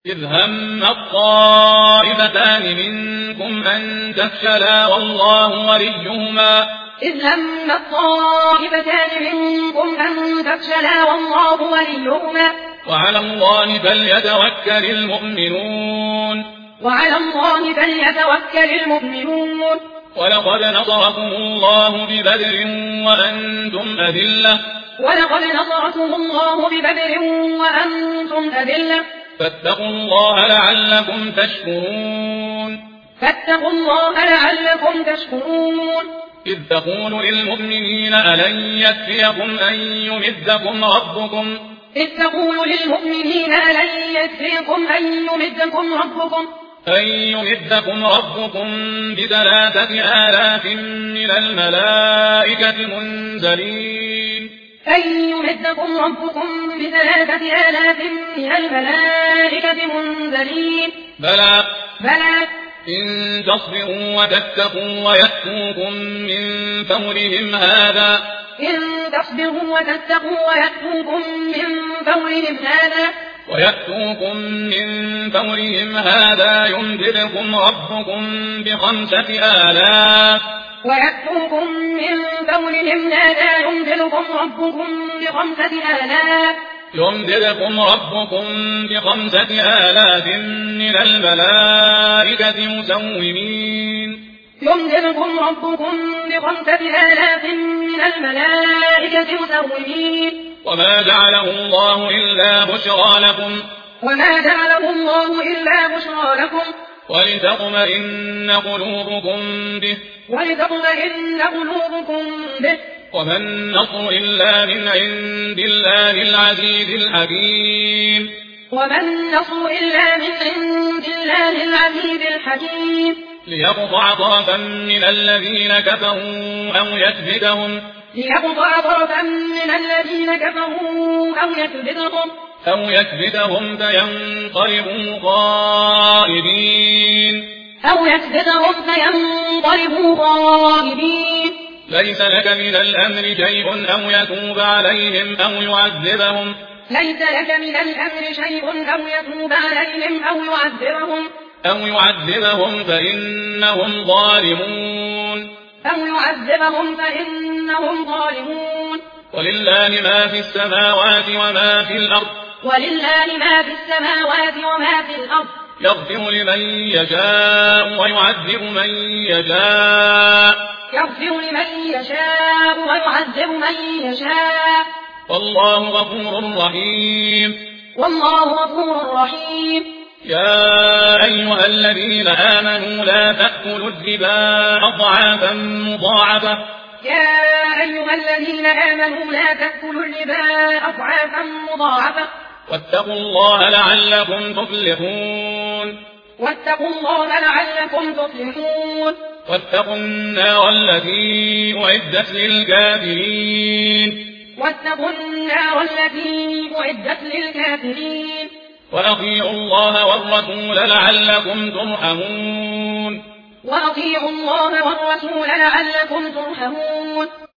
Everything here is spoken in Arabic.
إذ هم الطائفتان منكم أن تفشلا والله وليهما إذ هم الطائفتان منكم أن تفشلا والله وليهما وعلى الله فليتوكل المؤمنون ولقد نصركم الله ببدر وأنتم أذلة فاتقوا الله لعلكم تشكرون إذ تقول للمؤمنين ألن يكفيكم أن يمدكم ربكم ب3,000 من الملائكة منزلين بلى إن تصبروا وتتقوا ويأتوكم من فورهم هذا يمددكم ربكم ب5,000 من الملائكة مسومين وما جعله الله إلا بشرى لكم ولتطمئن قلوبكم به وما النصر إلا من عند الله العزيز الحكيم ليقطع طرفا من الذين كفروا أو يكبتهم فينقلبوا خائبين ليس لك من الأمر شيء أو يتوب عليهم أو يعذبهم فإنهم ظالمون ولله ما في السماوات وما في الأرض يغفر لمن يشاء ويعذب من يشاء والله غفور رحيم يا أيها الذين آمنوا لا تأكلوا الربا أضعافا مضاعفة واتقوا الله لعلكم تفلحون واتقوا النار التي أعدت للكافرين وأطيعوا الله والرسول لعلكم ترحمون